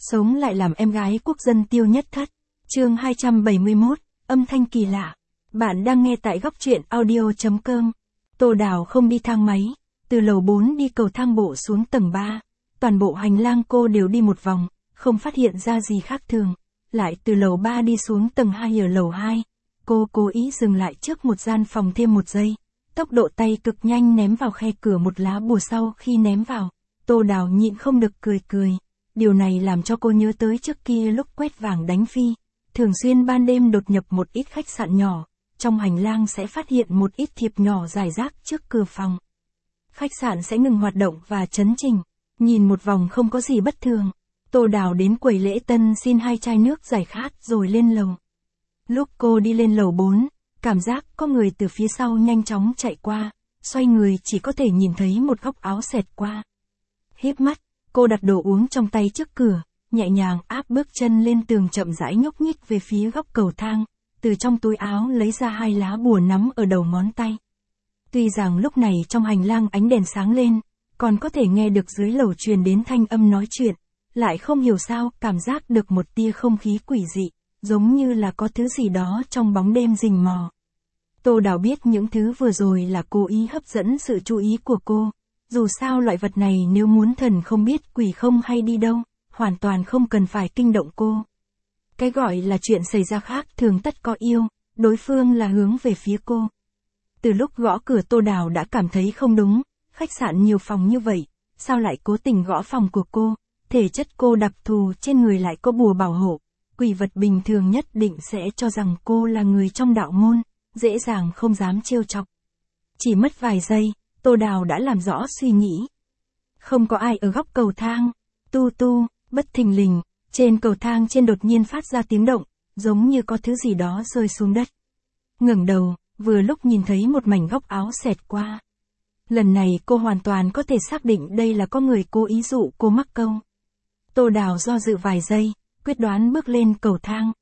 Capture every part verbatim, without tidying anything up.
Sống lại làm em gái quốc dân Tiêu Nhất Thất. Chương hai trăm bảy mươi mốt, âm thanh kỳ lạ. Bạn đang nghe tại góc truyện audio chấm com. Tô Đào không đi thang máy, từ lầu bốn đi cầu thang bộ xuống tầng ba. Toàn bộ hành lang cô đều đi một vòng, không phát hiện ra gì khác thường. Lại từ lầu ba đi xuống tầng hai ở lầu hai. Cô cố ý dừng lại trước một gian phòng thêm một giây. Tốc độ tay cực nhanh ném vào khe cửa một lá bùa. Sau khi ném vào, Tô Đào nhịn không được cười cười. Điều này làm cho cô nhớ tới trước kia lúc quét vàng đánh phi, thường xuyên ban đêm đột nhập một ít khách sạn nhỏ, trong hành lang sẽ phát hiện một ít thiệp nhỏ rải rác trước cửa phòng. Khách sạn sẽ ngừng hoạt động và chấn chỉnh, nhìn một vòng không có gì bất thường. Tô Đào đến quầy lễ tân xin hai chai nước giải khát rồi lên lầu. Lúc cô đi lên lầu bốn, cảm giác có người từ phía sau nhanh chóng chạy qua, xoay người chỉ có thể nhìn thấy một góc áo xẹt qua. Híp mắt, cô đặt đồ uống trong tay trước cửa, nhẹ nhàng áp bước chân lên tường chậm rãi nhúc nhích về phía góc cầu thang, từ trong túi áo lấy ra hai lá bùa nắm ở đầu ngón tay. Tuy rằng lúc này trong hành lang ánh đèn sáng lên, còn có thể nghe được dưới lầu truyền đến thanh âm nói chuyện, lại không hiểu sao cảm giác được một tia không khí quỷ dị, giống như là có thứ gì đó trong bóng đêm rình mò. Tô Đào biết những thứ vừa rồi là cố ý hấp dẫn sự chú ý của cô. Dù sao loại vật này nếu muốn thần không biết quỷ không hay đi đâu, hoàn toàn không cần phải kinh động cô. Cái gọi là chuyện xảy ra khác thường tất có yêu, đối phương là hướng về phía cô. Từ lúc gõ cửa Tô Đào đã cảm thấy không đúng, khách sạn nhiều phòng như vậy, sao lại cố tình gõ phòng của cô, thể chất cô đặc thù trên người lại có bùa bảo hộ, quỷ vật bình thường nhất định sẽ cho rằng cô là người trong đạo môn, dễ dàng không dám trêu chọc. Chỉ mất vài giây, Tô Đào đã làm rõ suy nghĩ. Không có ai ở góc cầu thang. Tu tu, bất thình lình, trên cầu thang trên đột nhiên phát ra tiếng động, giống như có thứ gì đó rơi xuống đất. Ngẩng đầu, vừa lúc nhìn thấy một mảnh góc áo xẹt qua. Lần này cô hoàn toàn có thể xác định đây là có người cố ý dụ cô mắc câu. Tô Đào do dự vài giây, quyết đoán bước lên cầu thang.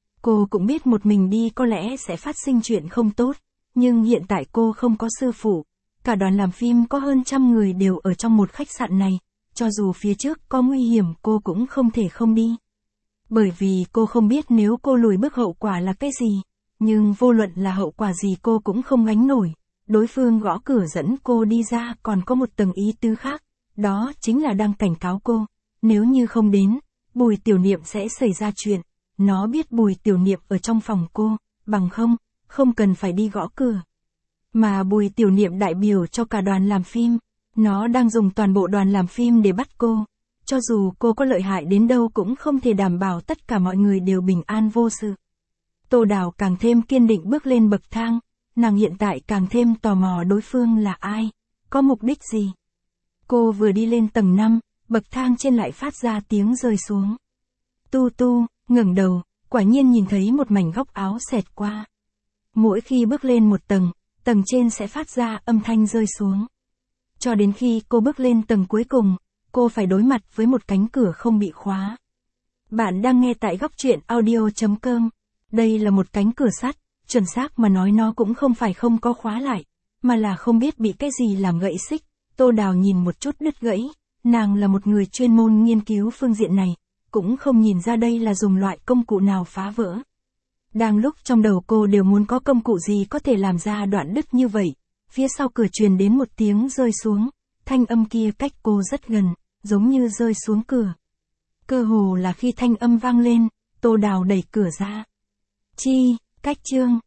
Cô cũng biết một mình đi có lẽ sẽ phát sinh chuyện không tốt, nhưng hiện tại cô không có sư phụ. Cả đoàn làm phim có hơn trăm người đều ở trong một khách sạn này, cho dù phía trước có nguy hiểm cô cũng không thể không đi. Bởi vì cô không biết nếu cô lùi bước hậu quả là cái gì, nhưng vô luận là hậu quả gì cô cũng không gánh nổi. Đối phương gõ cửa dẫn cô đi ra còn có một tầng ý tứ khác, đó chính là đang cảnh cáo cô, nếu như không đến, Bùi Tiểu Niệm sẽ xảy ra chuyện. Nó biết Bùi Tiểu Niệm ở trong phòng cô, bằng không, không cần phải đi gõ cửa. Mà Bùi Tiểu Niệm đại biểu cho cả đoàn làm phim, nó đang dùng toàn bộ đoàn làm phim để bắt cô. Cho dù cô có lợi hại đến đâu cũng không thể đảm bảo tất cả mọi người đều bình an vô sự. Tô Đào càng thêm kiên định bước lên bậc thang, nàng hiện tại càng thêm tò mò đối phương là ai, có mục đích gì. Cô vừa đi lên tầng năm, bậc thang trên lại phát ra tiếng rơi xuống. Tu tu, ngẩng đầu, quả nhiên nhìn thấy một mảnh góc áo xẹt qua. Mỗi khi bước lên một tầng, tầng trên sẽ phát ra âm thanh rơi xuống. Cho đến khi cô bước lên tầng cuối cùng, cô phải đối mặt với một cánh cửa không bị khóa. Bạn đang nghe tại góc truyện audio chấm com. Đây là một cánh cửa sắt, chuẩn xác mà nói nó cũng không phải không có khóa lại, mà là không biết bị cái gì làm gãy xích. Tô Đào nhìn một chút đứt gãy, nàng là một người chuyên môn nghiên cứu phương diện này, cũng không nhìn ra đây là dùng loại công cụ nào phá vỡ. Đang lúc trong đầu cô đều muốn có công cụ gì có thể làm ra đoạn đứt như vậy, phía sau cửa truyền đến một tiếng rơi xuống, thanh âm kia cách cô rất gần, giống như rơi xuống cửa. Cơ hồ là khi thanh âm vang lên, Tô Đào đẩy cửa ra. Chi, cách chương,